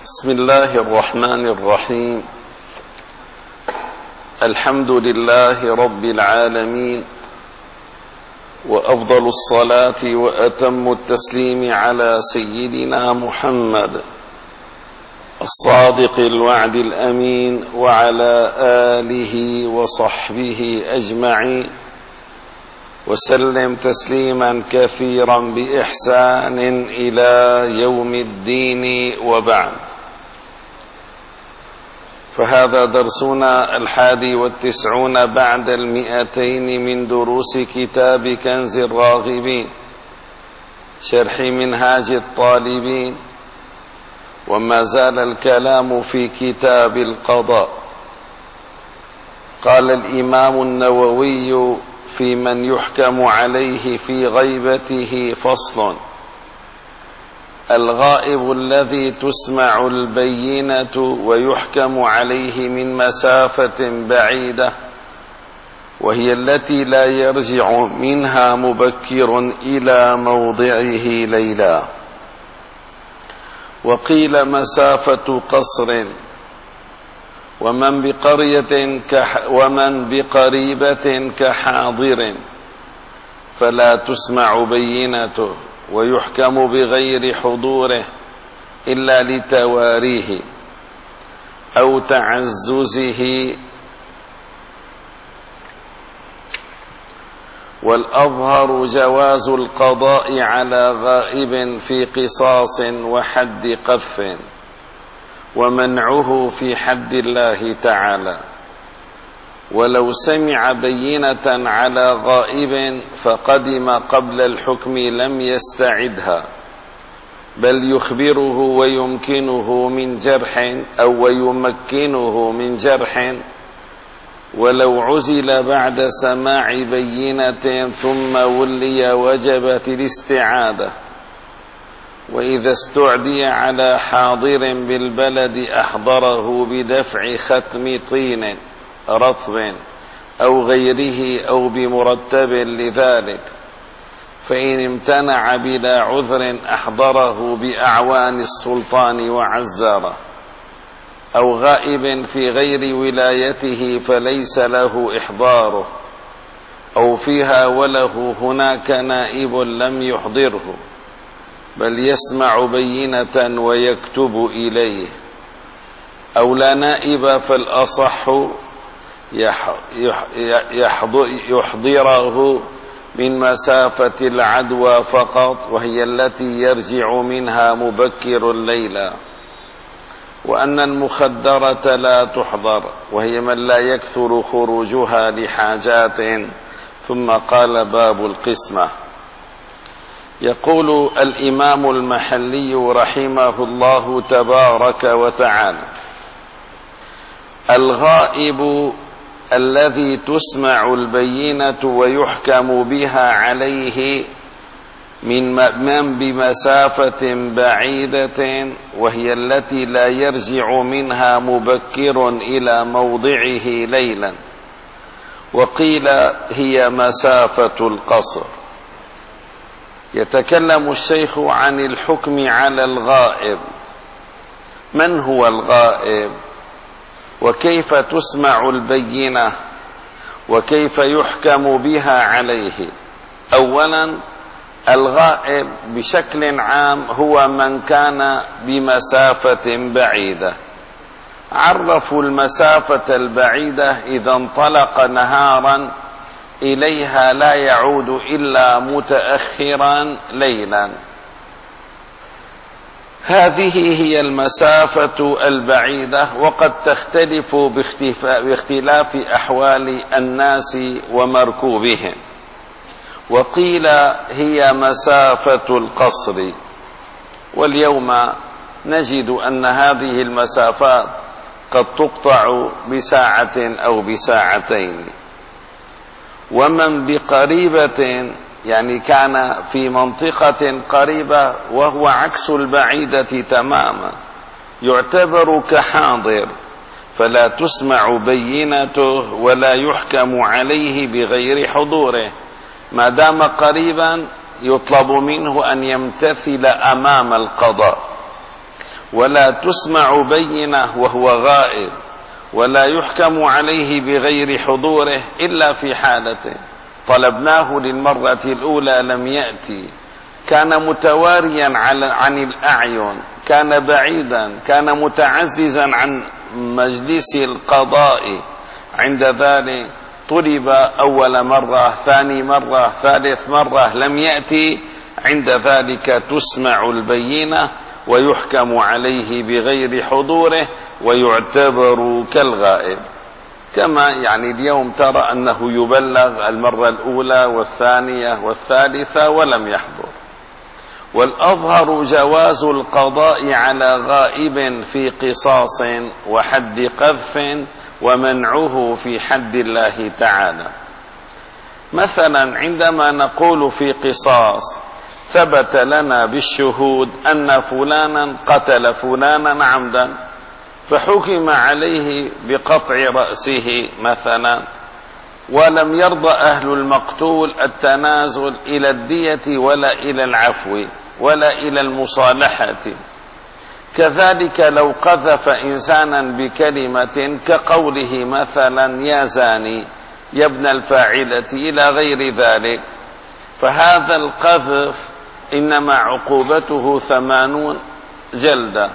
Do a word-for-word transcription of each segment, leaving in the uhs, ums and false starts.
بسم الله الرحمن الرحيم. الحمد لله رب العالمين، وأفضل الصلاة وأتم التسليم على سيدنا محمد الصادق الوعد الأمين، وعلى آله وصحبه أجمعين، وسلم تسليما كثيرا بإحسان إلى يوم الدين، وبعد. فهذا درسنا الحادي والتسعون بعد المئتين من دروس كتاب كنز الراغبين، شرح منهاج الطالبين، وما زال الكلام في كتاب القضاء. قال الإمام النووي في من يحكم عليه في غيبته فصل: الغائب الذي تسمع البينة ويحكم عليه من مسافة بعيدة، وهي التي لا يرجع منها مبكر إلى موضعه ليلا. وقيل مسافة قصر. ومن بقرية كح ومن بقريبة كحاضر فلا تسمع بينته، ويحكم بغير حضوره إلا لتواريه أو تعززه. والأظهر جواز القضاء على غائب في قصاص وحد قذف، ومنعه في حد الله تعالى. ولو سمع بينة على غائب فقدم قبل الحكم لم يستعدها، بل يخبره ويمكنه من جرح أو ويمكنه من جرح. ولو عزل بعد سماع بينة ثم ولي وجبت الاستعادة. وإذا استعدي على حاضر بالبلد أحضره بدفع ختم طين رطب أو غيره أو بمرتب لذلك. فإن امتنع بلا عذر أحضره بأعوان السلطان وعزاره. أو غائب في غير ولايته فليس له إحضاره، أو فيها وله هناك نائب لم يحضره، بل يسمع بينة ويكتب إليه. أو لا نائب فالأصح يحضره من مسافة العدوى فقط، وهي التي يرجع منها مبكر الليلة. وأن المخدرة لا تحضر، وهي من لا يكثر خروجها لحاجات. ثم قال: باب القسمة. يقول الإمام المحلي رحمه الله تبارك وتعالى: الغائب الذي تسمع البينة ويحكم بها عليه من من بمسافة بعيدة، وهي التي لا يرجع منها مبكر إلى موضعه ليلا. وقيل هي مسافة القصر. يتكلم الشيخ عن الحكم على الغائب. من هو الغائب؟ وكيف تسمع البينة؟ وكيف يحكم بها عليه؟ أولا، الغائب بشكل عام هو من كان بمسافة بعيدة. عرفوا المسافة البعيدة إذا انطلق نهارا إليها لا يعود إلا متأخرا ليلا. هذه هي المسافة البعيدة، وقد تختلف باختلاف أحوال الناس ومركوبهم. وقيل هي مسافة القصر. واليوم نجد أن هذه المسافات قد تقطع بساعة أو بساعتين. ومن بقريبة يعني كان في منطقة قريبة وهو عكس البعيدة تماما، يعتبر كحاضر، فلا تسمع بينته ولا يحكم عليه بغير حضوره. ما دام قريبا يطلب منه أن يمتثل أمام القضاء. ولا تسمع بينة وهو غائب، ولا يحكم عليه بغير حضوره إلا في حالته. طلبناه للمرة الأولى لم يأتي، كان متواريا عن الأعين، كان بعيدا، كان متعززا عن مجلس القضاء. عند ذلك طلب أول مرة، ثاني مرة، ثالث مرة، لم يأتي. عند ذلك تسمع البينة ويحكم عليه بغير حضوره ويعتبر كالغائب. كما يعني اليوم ترى أنه يبلغ المرة الأولى والثانية والثالثة ولم يحضر. والأظهر جواز القضاء على غائب في قصاص وحد قذف، ومنعه في حد الله تعالى. مثلا عندما نقول في قصاص ثبت لنا بالشهود أن فلانا قتل فلانا عمدا، فحكم عليه بقطع رأسه مثلا، ولم يرضى أهل المقتول التنازل إلى الدية ولا إلى العفو ولا إلى المصالحة. كذلك لو قذف إنسانا بكلمة كقوله مثلا يا زاني، يا ابن الفاعلة، إلى غير ذلك، فهذا القذف إنما عقوبته ثمانون جلدة.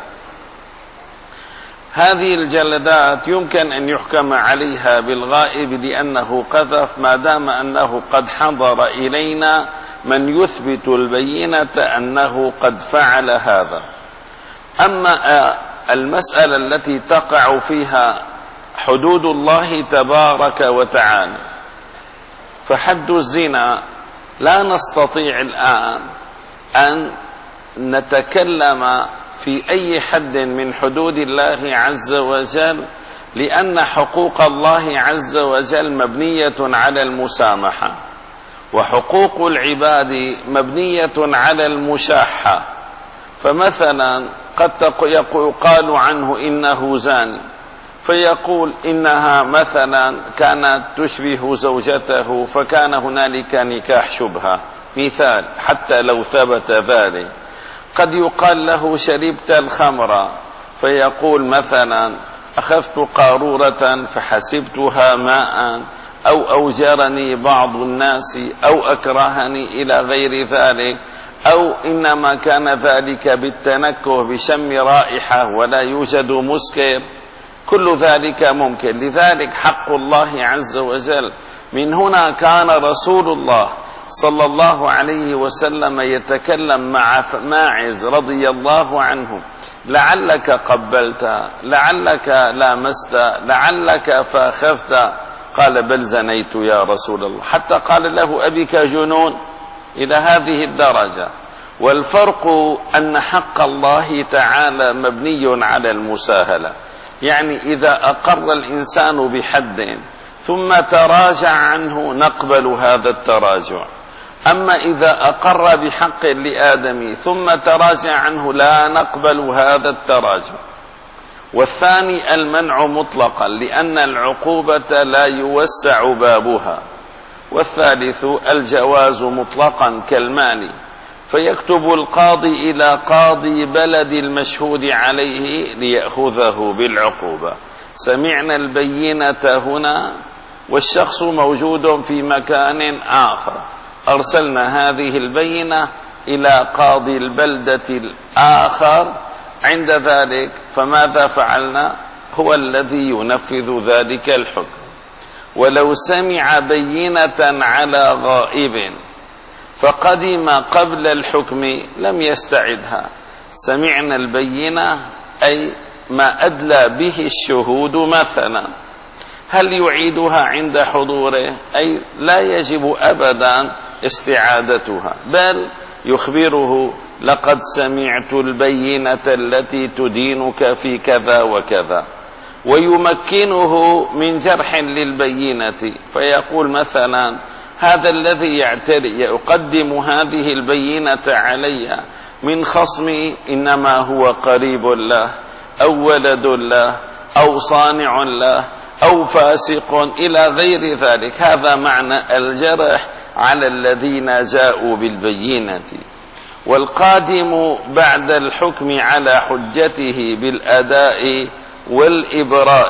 هذه الجلدات يمكن أن يحكم عليها بالغائب لأنه قذف، ما دام أنه قد حضر إلينا من يثبت البينة أنه قد فعل هذا. أما المسألة التي تقع فيها حدود الله تبارك وتعالى، فحد الزنا لا نستطيع الآن أن نتكلم في أي حد من حدود الله عز وجل، لأن حقوق الله عز وجل مبنية على المسامحة، وحقوق العباد مبنية على المشاحة. فمثلا قد يقال عنه إنه زاني، فيقول إنها مثلا كانت تشبه زوجته فكان هنالك نكاح شبهة، مثال، حتى لو ثبت ذلك. قد يقال له شربت الخمر، فيقول مثلا أخذت قارورة فحسبتها ماء، أو أوجرني بعض الناس، أو أكرهني إلى غير ذلك، أو إنما كان ذلك بالتنكه بشم رائحة ولا يوجد مسكر. كل ذلك ممكن. لذلك حق الله عز وجل، من هنا كان رسول الله صلى الله عليه وسلم يتكلم مع ماعز رضي الله عنه: لعلك قبلت، لعلك لامست، لعلك فاخذت. قال: بل زنيت يا رسول الله. حتى قال له: أبك جنون، إلى هذه الدرجة. والفرق أن حق الله تعالى مبني على المساهلة، يعني إذا أقر الإنسان بحد ثم تراجع عنه نقبل هذا التراجع. أما إذا أقر بحق لآدم ثم تراجع عنه لا نقبل هذا التراجع. والثاني المنع مطلقا، لأن العقوبة لا يوسع بابها. والثالث الجواز مطلقا كالمال، فيكتب القاضي إلى قاضي بلد المشهود عليه ليأخذه بالعقوبة: سمعنا البينة هنا والشخص موجود في مكان آخر، أرسلنا هذه البينة إلى قاضي البلدة الآخر. عند ذلك فماذا فعلنا؟ هو الذي ينفذ ذلك الحكم. ولو سمع بينة على غائب فقدم قبل الحكم لم يستعدها. سمعنا البينة أي ما أدلى به الشهود مثلا، هل يعيدها عند حضوره؟ أي لا يجب أبدا استعادتها، بل يخبره: لقد سمعت البينة التي تدينك في كذا وكذا، ويمكنه من جرح للبينة، فيقول مثلا: هذا الذي يعتري يقدم هذه البينة علي من خصمي إنما هو قريب له، أو ولد له، أو صانع له، أو فاسق، إلى غير ذلك. هذا معنى الجرح على الذين جاءوا بالبينة. والقادم بعد الحكم على حجته بالأداء والإبراء.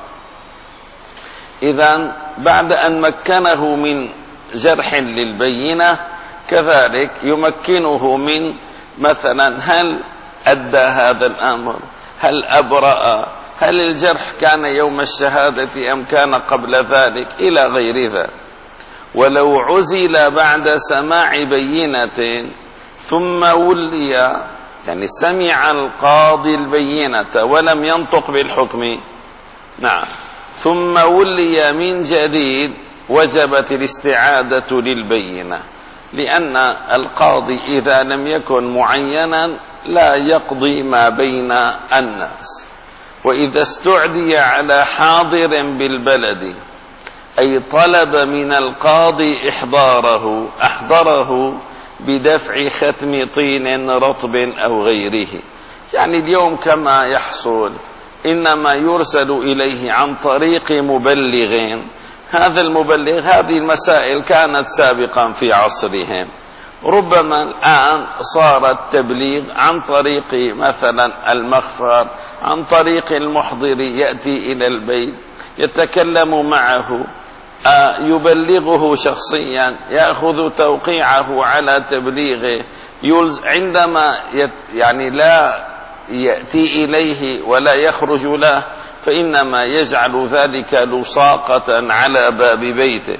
إذن بعد أن مكنه من جرح للبينة كذلك يمكنه من مثلا هل أدى هذا الأمر، هل أبرأ، هل الجرح كان يوم الشهادة أم كان قبل ذلك، إلى غير ذلك. ولو عزل بعد سماع بينة ثم ولي، يعني سمع القاضي البينة ولم ينطق بالحكم، نعم، ثم ولي من جديد، وجبت الاستعادة للبينة، لأن القاضي إذا لم يكن معينا لا يقضي ما بين الناس. وإذا استعدي على حاضر بالبلد، أي طلب من القاضي إحضاره، أحضره بدفع ختم طين رطب أو غيره. يعني اليوم كما يحصل إنما يرسل إليه عن طريق مبلغ، هذا المبلغ، هذه المسائل كانت سابقا في عصرهم، ربما الآن صار التبليغ عن طريق مثلا المخفر، عن طريق المحضر يأتي إلى البيت يتكلم معه، يبلغه شخصيا، يأخذ توقيعه على تبليغه، عندما يعني لا يأتي إليه ولا يخرج له فإنما يجعل ذلك لصاقة على باب بيته.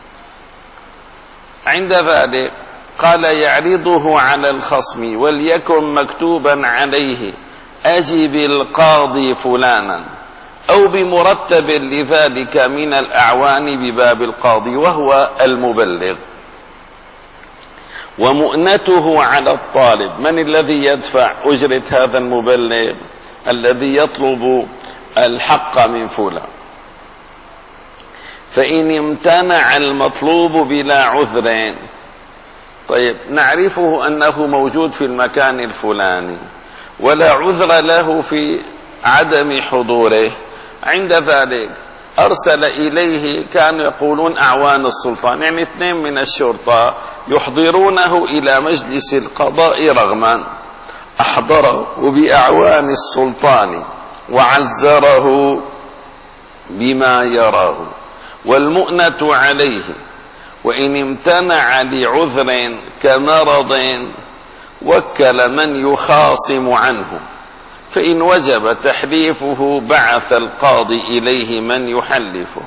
عند ذلك قال يعرضه على الخصم وليكن مكتوبا عليه أجب القاضي فلانا، أو بمرتب لذلك من الأعوان بباب القاضي وهو المبلغ. ومؤنته على الطالب، من الذي يدفع أجرة هذا المبلغ الذي يطلب الحق من فلان؟ فإن امتنع المطلوب بلا عذر، طيب نعرفه أنه موجود في المكان الفلاني ولا عذر له في عدم حضوره، عند ذلك أرسل إليه، كانوا يقولون أعوان السلطان، يعني اثنين من الشرطة يحضرونه إلى مجلس القضاء رغما، أحضره بأعوان السلطان وعزره بما يراه، والمؤنة عليه. وإن امتنع لعذر كمرض وكل من يخاصم عنه، فإن وجب تحليفه بعث القاضي إليه من يحلفه.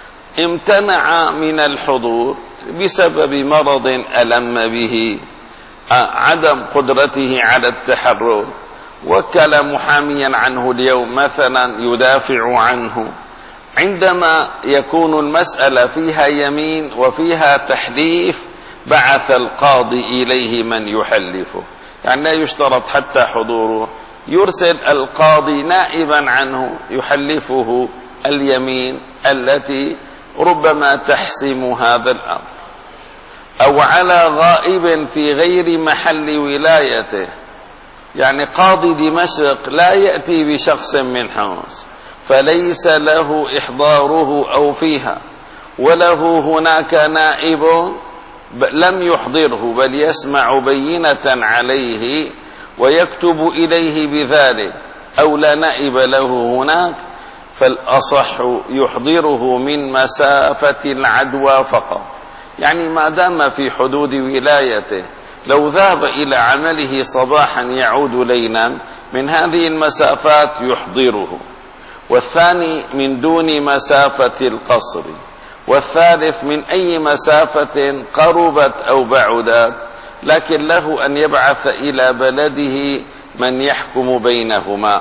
امتنع من الحضور بسبب مرض ألم به، عدم قدرته على التحرك، وكل محاميا عنه اليوم مثلا يدافع عنه. عندما يكون المسألة فيها يمين وفيها تحليف بعث القاضي إليه من يحلفه، يعني لا يشترط حتى حضوره، يرسل القاضي نائبا عنه يحلفه اليمين التي ربما تحسم هذا الأمر. أو على غائب في غير محل ولايته، يعني قاضي دمشق لا يأتي بشخص من حمص فليس له إحضاره أو فيها، وله هناك نائب لم يحضره بل يسمع بينة عليه ويكتب إليه بذلك، أو لا نائب له هناك، فالأصح يحضره من مسافة العدوى فقط، يعني ما دام في حدود ولايته، لو ذهب إلى عمله صباحا يعود ليلا من هذه المسافات يحضره. والثاني من دون مسافة القصر، والثالث من أي مسافة قربت أو بعدت، لكن له أن يبعث إلى بلده من يحكم بينهما.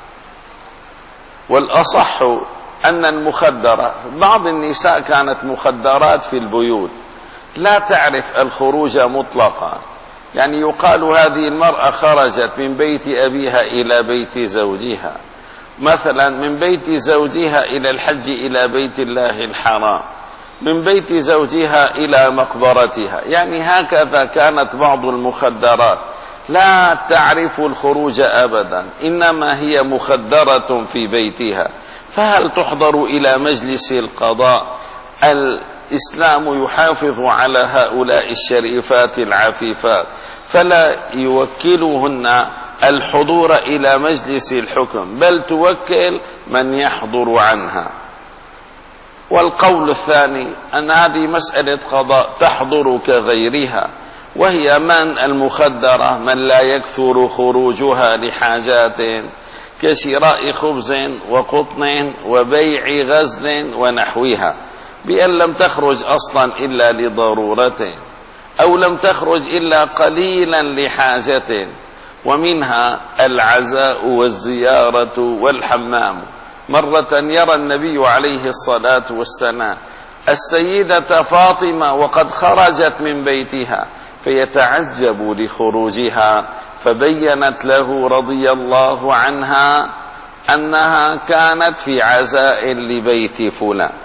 والأصح أن المخدرات، بعض النساء كانت مخدرات في البيوت لا تعرف الخروج مطلقا، يعني يقال هذه المرأة خرجت من بيت أبيها إلى بيت زوجها، مثلا من بيت زوجها إلى الحج إلى بيت الله الحرام، من بيت زوجها إلى مقبرتها، يعني هكذا كانت بعض المخدرات لا تعرف الخروج أبدا، إنما هي مخدرة في بيتها، فهل تحضر إلى مجلس القضاء؟ الإسلام يحافظ على هؤلاء الشريفات العفيفات، فلا يوكلهن الحضور إلى مجلس الحكم، بل توكل من يحضر عنها. والقول الثاني أن هذه مسألة قضاء تحضر كغيرها، وهي من المخدرة من لا يكثر خروجها لحاجات كشراء خبز وقطن وبيع غزل ونحوها، بأن لم تخرج أصلا إلا لضرورة، أو لم تخرج إلا قليلا لحاجة، ومنها العزاء والزيارة والحمام. مرة يرى النبي عليه الصلاة والسلام السيدة فاطمة وقد خرجت من بيتها فيتعجب لخروجها، فبينت له رضي الله عنها أنها كانت في عزاء لبيت فلان.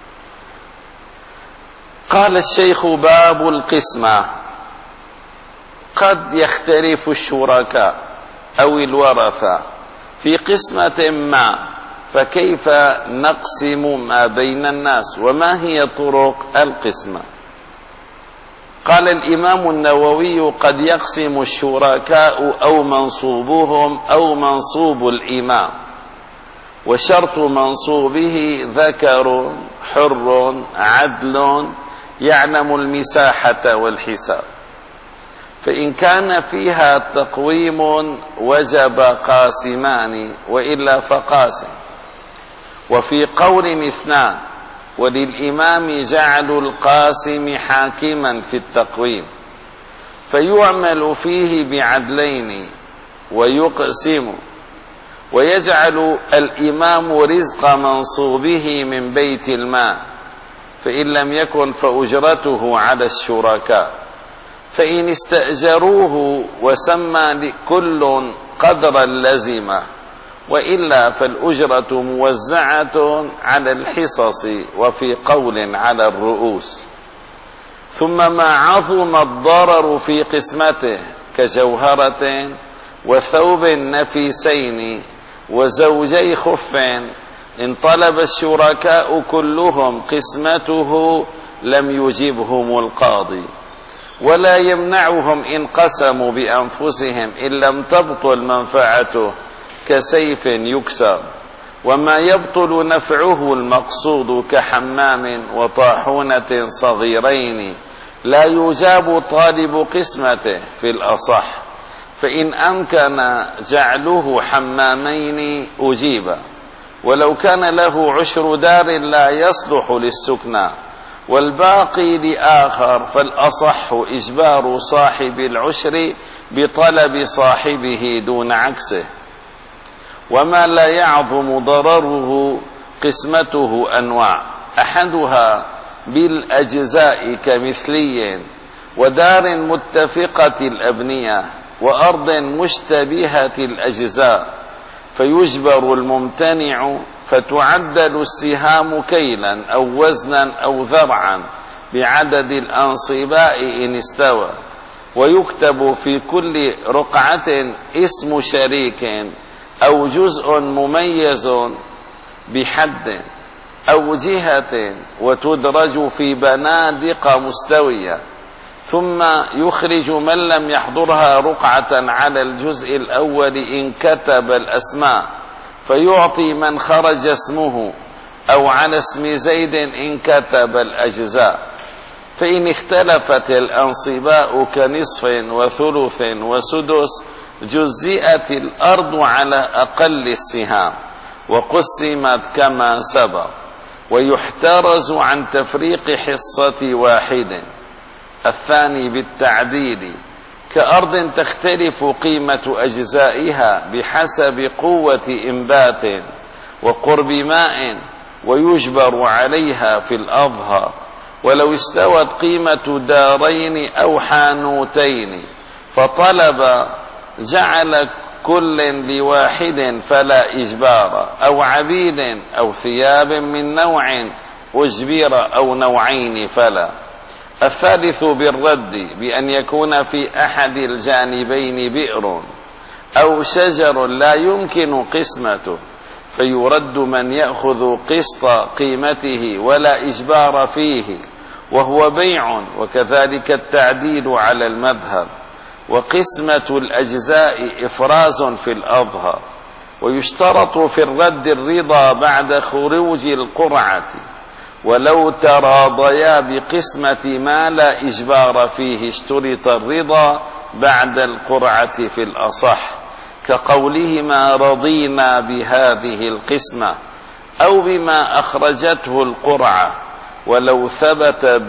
قال الشيخ: باب القسمة. قد يختلف الشركاء أو الورثة في قسمة ما، فكيف نقسم ما بين الناس، وما هي طرق القسمة؟ قال الإمام النووي: قد يقسم الشركاء أو منصوبهم أو منصوب الإمام، وشرط منصوبه ذكر حر عدل يعلم المساحة والحساب، فإن كان فيها تقويم وجب قاسمان، وإلا فقاسم. وفي قول اثنان، وللإمام جعل القاسم حاكما في التقويم، فيعمل فيه بعدلين ويقسم، ويجعل الإمام رزق منصوبه من بيت المال، فإن لم يكن فأجرته على الشركاء، فإن استأجروه وسمى كل قدرا لزمه، وإلا فالأجرة موزعة على الحصص، وفي قول على الرؤوس. ثم ما عظم الضرر في قسمته كجوهرة وثوب نفيسين وزوجي خف، إن طلب الشركاء كلهم قسمته لم يجبهم القاضي، ولا يمنعهم إن قسموا بأنفسهم إن لم تبطل منفعته كسيف يكسر. وما يبطل نفعه المقصود كحمام وطاحونة صغيرين لا يجاب طالب قسمته في الأصح، فإن أمكن جعله حمامين أجيب، ولو كان له عشر دار لا يصلح للسكنى والباقي لآخر، فالأصح إجبار صاحب العشر بطلب صاحبه دون عكسه. وما لا يعظم ضرره قسمته أنواع، أحدها بالأجزاء كمثلي ودار متفقة الأبنية وأرض مشتبهة الأجزاء، فيجبر الممتنع فتعدل السهام كيلا أو وزنا أو ذرعا بعدد الأنصباء إن استوى، ويكتب في كل رقعة اسم شريك أو جزء مميز بحد أو جهة، وتدرج في بنادق مستوية، ثم يخرج من لم يحضرها رقعة على الجزء الأول إن كتب الأسماء، فيعطي من خرج اسمه، أو على اسم زيد إن كتب الأجزاء. فإن اختلفت الأنصباء كنصف وثلث وسدس جزئت الأرض على أقل السهام وقسمت كما سبق، ويحترز عن تفريق حصة واحد. الثاني بالتعديل، كأرض تختلف قيمة أجزائها بحسب قوة إنبات وقرب ماء، ويجبر عليها في الأظهر، ولو استوت قيمة دارين أو حانوتين فطلب جعل كل لواحد فلا إجبار، أو عبيد أو ثياب من نوع أجبر أو نوعين فلا. الثالث بالرد، بأن يكون في أحد الجانبين بئر أو شجر لا يمكن قسمته، فيرد من يأخذ قسط قيمته ولا إجبار فيه، وهو بيع، وكذلك التعديل على المذهب. وقسمة الأجزاء إفراز في الأظهر، ويشترط في الرد الرضا بعد خروج القرعة، ولو تراضيا بقسمة ما لا إجبار فيه اشترط الرضا بعد القرعة في الأصح، كقولهما رضينا بهذه القسمة أو بما أخرجته القرعة، ولو ثبت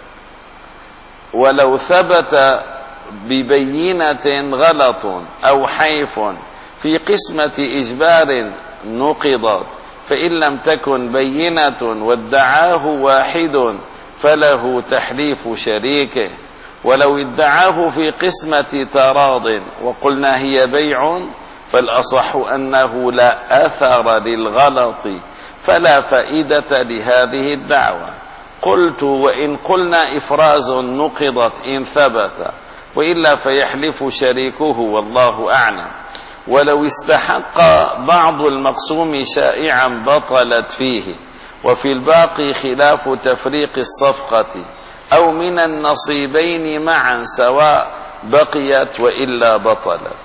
ولو ثبت ببينة غلط أو حيف في قسمة إجبار نقضت، فإن لم تكن بينة وادعاه واحد فله تحليف شريكه، ولو ادعاه في قسمة تراض وقلنا هي بيع فالأصح أنه لا أثر للغلط فلا فائدة لهذه الدعوة. قلت وإن قلنا إفراز نقضت إن ثبت، وإلا فيحلف شريكه والله أعلم. ولو استحق بعض المقسوم شائعا بطلت فيه، وفي الباقي خلاف تفريق الصفقة أو من النصيبين معا سواء بقيت وإلا بطلت.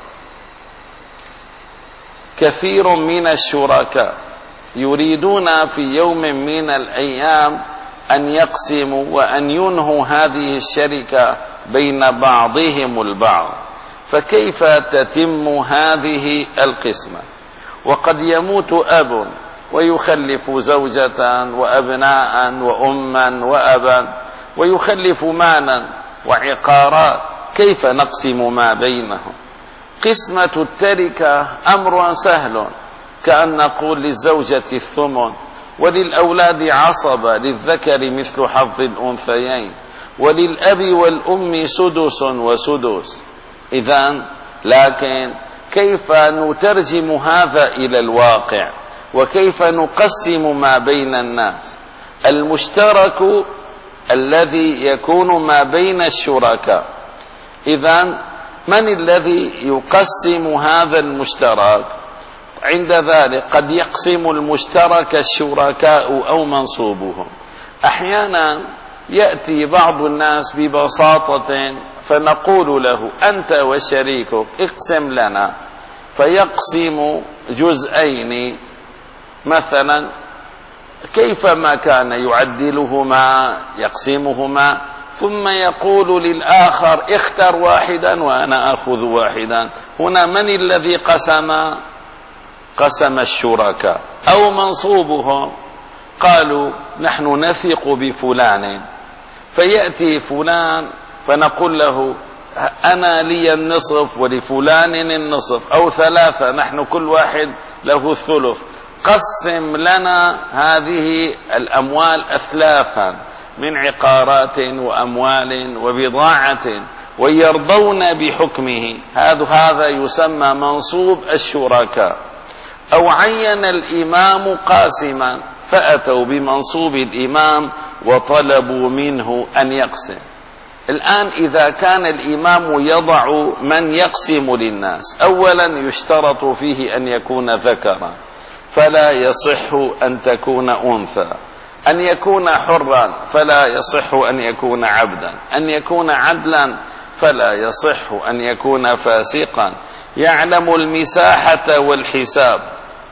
كثير من الشركاء يريدون في يوم من الأيام أن يقسموا وأن ينهوا هذه الشركة بين بعضهم البعض، فكيف تتم هذه القسمة؟ وقد يموت أب ويخلف زوجة وأبناء وأما وأبا، ويخلف مالا وعقارات، كيف نقسم ما بينهم؟ قسمة التركة أمر سهل، كأن نقول للزوجة الثمن، وللأولاد عصبة، للذكر مثل حظ الأنثيين، وللأب والأم سدس وسدس. إذن لكن كيف نترجم هذا إلى الواقع؟ وكيف نقسم ما بين الناس؟ المشترك الذي يكون ما بين الشركاء، إذن من الذي يقسم هذا المشترك؟ عند ذلك قد يقسم المشترك الشركاء أو منصوبهم. أحيانا يأتي بعض الناس ببساطة فنقول له أنت وشريكك اقسم لنا، فيقسم جزئين مثلا كيفما كان يعدلهما يقسمهما، ثم يقول للآخر اختر واحدا وأنا أخذ واحدا. هنا من الذي قسم؟ قسم الشركاء أو منصوبهم. قالوا نحن نثق بفلان، فيأتي فلان فنقول له أنا لي النصف ولفلان النصف أو ثلاثة، نحن كل واحد له الثلث، قسم لنا هذه الأموال أثلاثا من عقارات وأموال وبضاعة، ويرضون بحكمه. هذا هذا يسمى منصوب الشركاء. أو عين الإمام قاسما فأتوا بمنصوب الإمام وطلبوا منه أن يقسم. الآن إذا كان الإمام يضع من يقسم للناس، أولا يشترط فيه أن يكون ذكرا فلا يصح أن تكون أنثى، أن يكون حرا فلا يصح أن يكون عبدا، أن يكون عدلا فلا يصح أن يكون فاسقا، يعلم المساحة والحساب.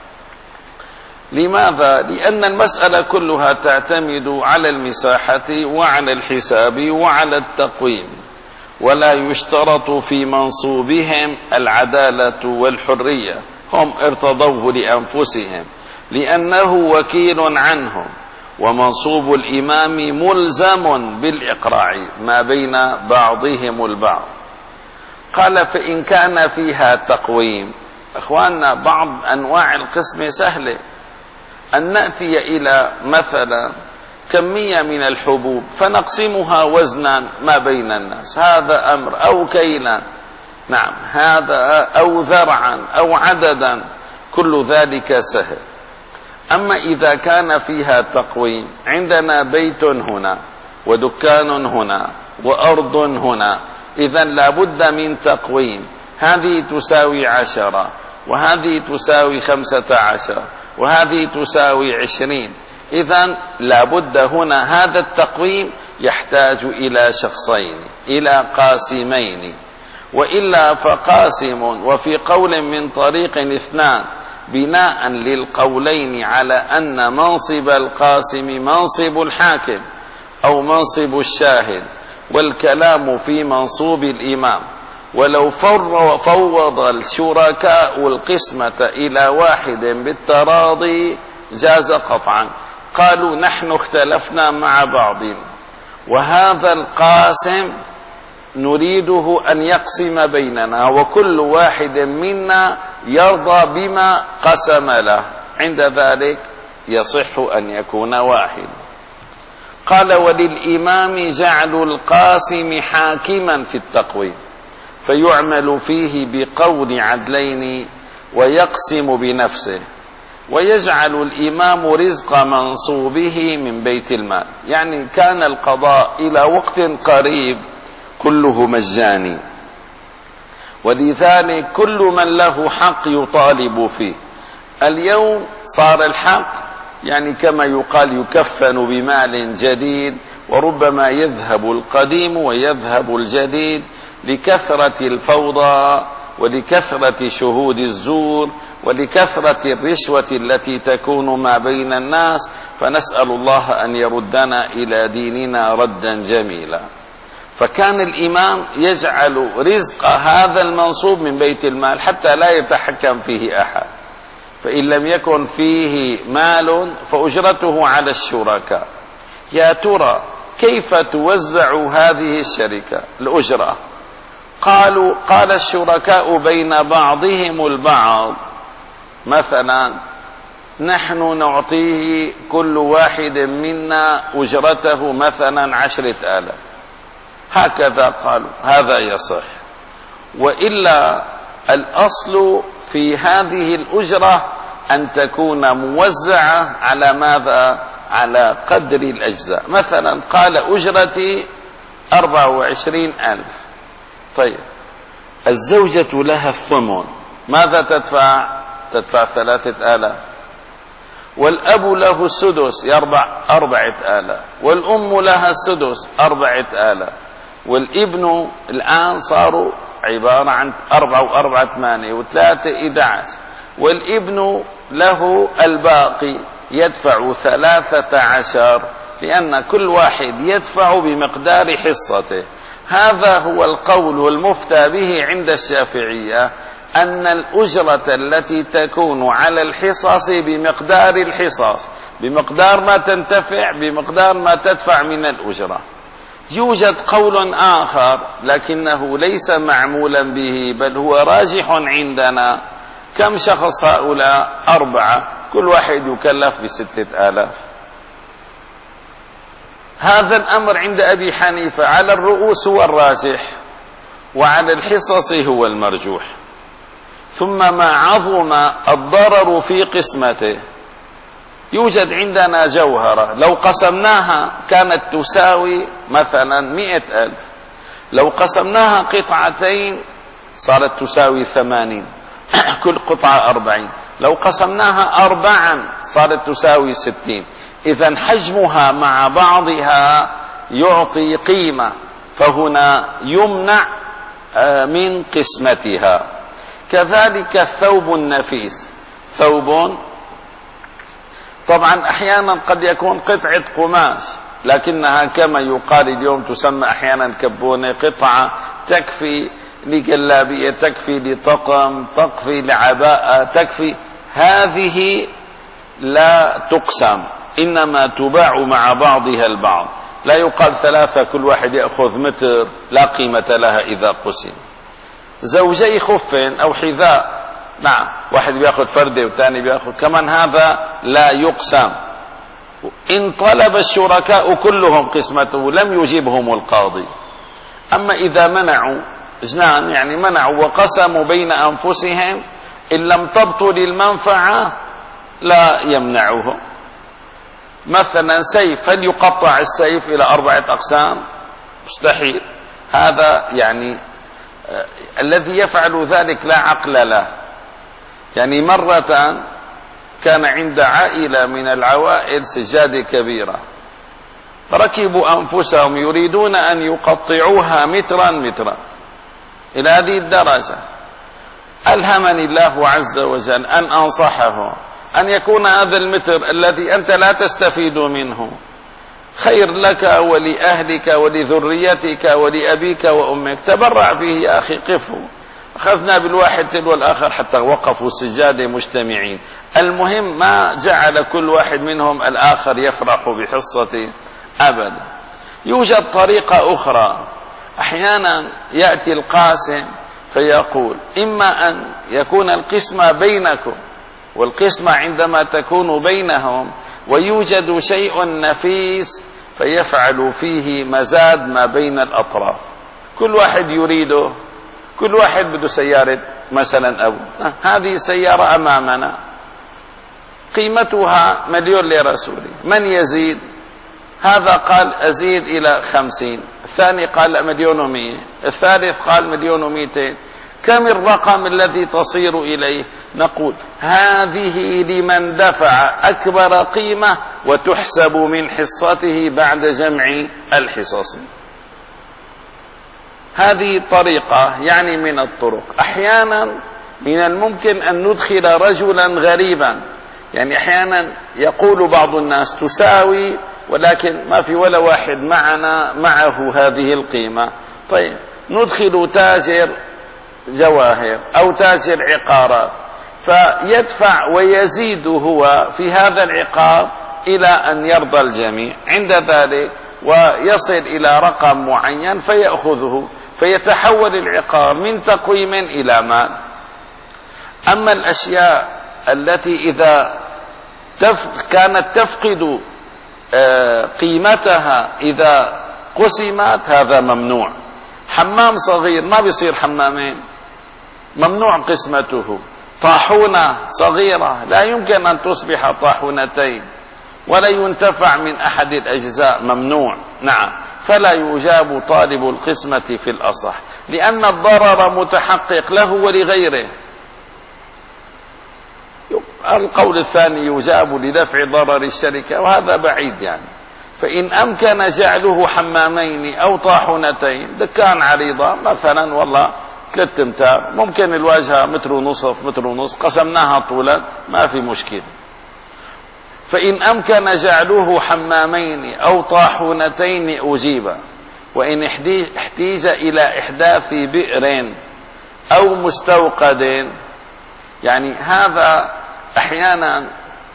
لماذا؟ لأن المسألة كلها تعتمد على المساحة وعلى الحساب وعلى التقويم، ولا يشترط في منصوبهم العدالة والحرية، هم ارتضوه لأنفسهم لأنه وكيل عنهم، ومنصوب الإمام ملزم بالإقراع ما بين بعضهم البعض. قال فإن كان فيها تقويم. أخواننا بعض أنواع القسم سهلة، أن نأتي إلى مثلا كمية من الحبوب فنقسمها وزنا ما بين الناس، هذا أمر، أو كيلا، نعم هذا، أو ذرعا أو عددا، كل ذلك سهل. أما إذا كان فيها تقويم، عندنا بيت هنا ودكان هنا وأرض هنا، إذن لابد من تقويم، هذه تساوي عشرة وهذه تساوي خمسة عشر وهذه تساوي عشرين، إذن لابد هنا هذا التقويم يحتاج إلى شخصين، إلى قاسمين. وإلا فقاسم وفي قول من طريق اثنان بناء للقولين على أن منصب القاسم منصب الحاكم أو منصب الشاهد، والكلام في منصوب الإمام. ولو فوض الشركاء القسمة إلى واحد بالتراضي جاز قطعا. قالوا نحن اختلفنا مع بعض وهذا القاسم نريده أن يقسم بيننا وكل واحد منا يرضى بما قسم له، عند ذلك يصح أن يكون واحد. قال وللإمام جعل القاسم حاكما في التقويم فيعمل فيه بقول عدلين ويقسم بنفسه، ويجعل الإمام رزق منصوبه من بيت المال. يعني كان القضاء إلى وقت قريب كله مجاني، ولذلك كل من له حق يطالب فيه. اليوم صار الحق يعني كما يقال يكفن بمال جديد، وربما يذهب القديم ويذهب الجديد لكثرة الفوضى ولكثرة شهود الزور ولكثرة الرشوة التي تكون ما بين الناس، فنسأل الله أن يردنا إلى ديننا ردا جميلا. فكان الإمام يجعل رزق هذا المنصوب من بيت المال حتى لا يتحكم فيه أحد، فإن لم يكن فيه مال فأجرته على الشركاء. يا ترى كيف توزع هذه الشركة الأجرة؟ قالوا قال الشركاء بين بعضهم البعض، مثلا نحن نعطيه كل واحد منا أجرته مثلا عشرة آلاف، هكذا قالوا هذا يصح. وإلا الأصل في هذه الأجرة أن تكون موزعة على ماذا؟ على قدر الأجزاء. مثلا قال أجرتي أربعة وعشرين ألف، طيب الزوجة لها الثمن، ماذا تدفع؟ تدفع ثلاثة آلاف. والأب له السدس يربع أربعة آلاف، والأم لها السدس أربعة آلاف، والابن الآن صاروا عبارة عن أربعة وأربعة ثمانية وثلاثة إحدى عشر، والابن له الباقي يدفع ثلاثة عشر، لأن كل واحد يدفع بمقدار حصته. هذا هو القول المفتى به عند الشافعية، أن الأجرة التي تكون على الحصص بمقدار الحصص، بمقدار ما تنتفع، بمقدار ما تدفع من الأجرة. يوجد قول آخر لكنه ليس معمولا به بل هو راجح عندنا. كم شخص هؤلاء؟ أربعة، كل واحد يكلف بستة آلاف. هذا الأمر عند أبي حنيفة على الرؤوس هو الراجح، وعلى الحصص هو المرجوح. ثم ما عظم الضرر في قسمته، يوجد عندنا جوهرة لو قسمناها كانت تساوي مثلا مئة ألف، لو قسمناها قطعتين صارت تساوي ثمانين، كل قطعة أربعين، لو قسمناها أربعا صارت تساوي ستين. إذن حجمها مع بعضها يعطي قيمة، فهنا يمنع من قسمتها. كذلك الثوب النفيس، ثوب طبعا أحيانا قد يكون قطعة قماش لكنها كما يقال اليوم تسمى أحيانا كبونة، قطعة تكفي لجلابية، تكفي لطقم، تكفي لعباءة، تكفي. هذه لا تقسم، إنما تباع مع بعضها البعض، لا يقال ثلاثة كل واحد يأخذ متر، لا قيمة لها إذا قسم. زوجي خف أو حذاء، نعم واحد بيأخذ فردة والثاني بيأخذ كمان، هذا لا يقسم. إن طلب الشركاء كلهم قسمته لم يجيبهم القاضي. أما إذا منعوا جنان، يعني منعوا وقسموا بين أنفسهم، إن لم تبطل المنفعة لا يمنعهم. مثلا سيف، هل يقطع السيف إلى أربعة أقسام؟ مستحيل. هذا يعني آه الذي يفعل ذلك لا عقل له. يعني مرة كان عند عائلة من العوائل سجادة كبيرة، ركبوا أنفسهم يريدون أن يقطعوها مترا مترا، إلى هذه الدرجة. ألهمني الله عز وجل أن أنصحه أن يكون هذا المتر الذي أنت لا تستفيد منه خير لك ولأهلك ولذريتك ولأبيك وأمك، تبرع به يا أخي، قفوا. أخذنا بالواحد تلو الآخر حتى وقفوا سجادة مجتمعين. المهم ما جعل كل واحد منهم الآخر يفرح بحصته أبدا. يوجد طريقة أخرى، أحيانا يأتي القاسم فيقول إما أن يكون القسمة بينكم، والقسمة عندما تكون بينهم ويوجد شيء نفيس فيفعل فيه مزاد ما بين الأطراف. كل واحد يريده، كل واحد بده سيارة مثلا أبو، هذه سيارة أمامنا قيمتها مليون ليرة سوري، من يزيد؟ هذا قال أزيد إلى خمسين، الثاني قال مليون ومئة، الثالث قال مليون ومئتين. كم الرقم الذي تصير إليه؟ نقول هذه لمن دفع أكبر قيمة وتحسب من حصته بعد جمع الحصص. هذه طريقة يعني من الطرق. أحيانا من الممكن أن ندخل رجلا غريبا، يعني أحيانا يقول بعض الناس تساوي ولكن ما في ولا واحد معنا معه هذه القيمة. طيب ندخل تاجر جواهر أو تاجر عقارات فيدفع ويزيد هو في هذا العقار إلى أن يرضى الجميع، عند ذلك ويصل إلى رقم معين فيأخذه، فيتحول العقار من تقويم إلى مال. أما الأشياء التي إذا تف كانت تفقد قيمتها إذا قسمت هذا ممنوع. حمام صغير ما بيصير حمامين، ممنوع قسمته. طاحونة صغيرة لا يمكن أن تصبح طاحونتين، ولا ينتفع من أحد الأجزاء، ممنوع. نعم، فلا يجاب طالب القسمة في الأصح، لأن الضرر متحقق له ولغيره. القول الثاني يجاب لدفع ضرر الشركة، وهذا بعيد يعني. فإن أمكن جعله حمامين أو طاحونتين، دكان عريضة مثلا والله ثلاث امتار، ممكن الواجهة متر ونصف متر ونصف، قسمناها طولا ما في مشكلة. فإن أمكن جعله حمامين أو طاحونتين أجيب. وإن احتيج إلى إحداث بئر أو مستوقد، يعني هذا أحيانا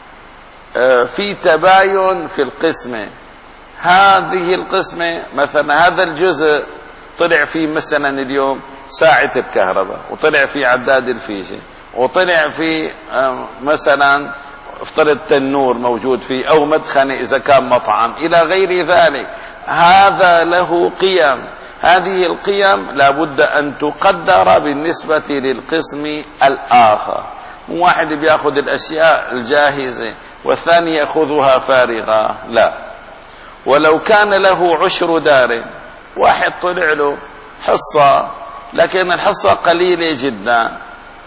في تباين في القسمة. هذه القسمة مثلا هذا الجزء طلع فيه مثلا اليوم ساعة الكهرباء، وطلع فيه عداد الفيشة، وطلع فيه مثلا افترض تنور موجود فيه أو مدخنة إذا كان مطعم إلى غير ذلك. هذا له قيم، هذه القيم لابد أن تقدر بالنسبة للقسم الآخر. مو واحد بياخذ الأشياء الجاهزة والثاني يأخذها فارغة، لا. ولو كان له عشر دار، واحد طلع له حصة لكن الحصة قليلة جدا،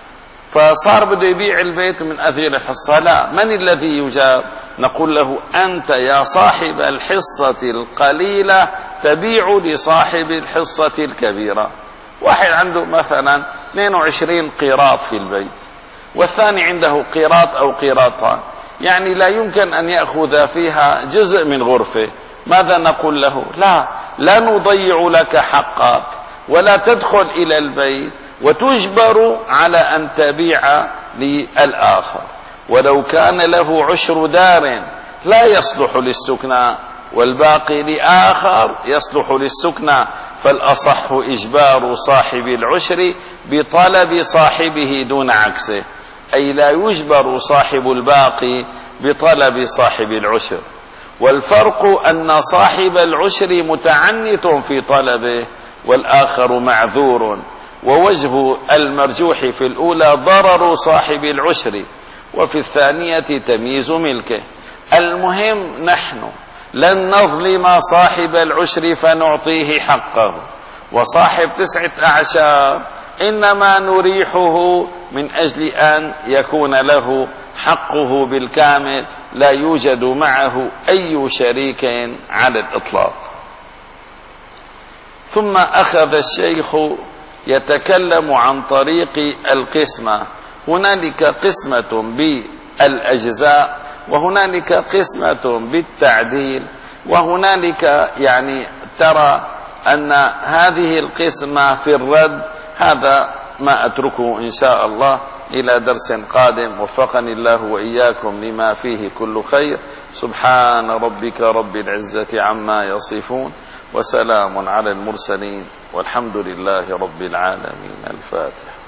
فصار بده يبيع البيت من أثير الحصة، لا. من الذي يجاب؟ نقول له أنت يا صاحب الحصة القليلة تبيع لصاحب الحصة الكبيرة. واحد عنده مثلا اثنين وعشرين قيراط في البيت، والثاني عنده قيراط أو قيراطان، يعني لا يمكن أن يأخذ فيها جزء من غرفة. ماذا نقول له؟ لا لا نضيع لك حقك، ولا تدخل إلى البيت وتجبر على أن تبيع للآخر. ولو كان له عشر دار لا يصلح للسكنى والباقي لآخر يصلح للسكنى، فالأصح إجبار صاحب العشر بطلب صاحبه دون عكسه، أي لا يجبر صاحب الباقي بطلب صاحب العشر. والفرق أن صاحب العشر متعنت في طلبه والآخر معذور. ووجه المرجوح في الأولى ضرر صاحب العشر، وفي الثانية تمييز ملكه. المهم نحن لن نظلم صاحب العشر فنعطيه حقه، وصاحب تسعة أعشار إنما نريحه من أجل أن يكون له حقه بالكامل، لا يوجد معه أي شريك على الإطلاق. ثم أخذ الشيخ يتكلم عن طريق القسمة. هنالك قسمة بالأجزاء، وهنالك قسمة بالتعديل، وهنالك يعني ترى أن هذه القسمة في الرد. هذا ما أتركه إن شاء الله إلى درس قادم، وفقني الله وإياكم لما فيه كل خير. سبحان ربك رب العزة عما يصفون، وسلام على المرسلين، والحمد لله رب العالمين. الفاتح.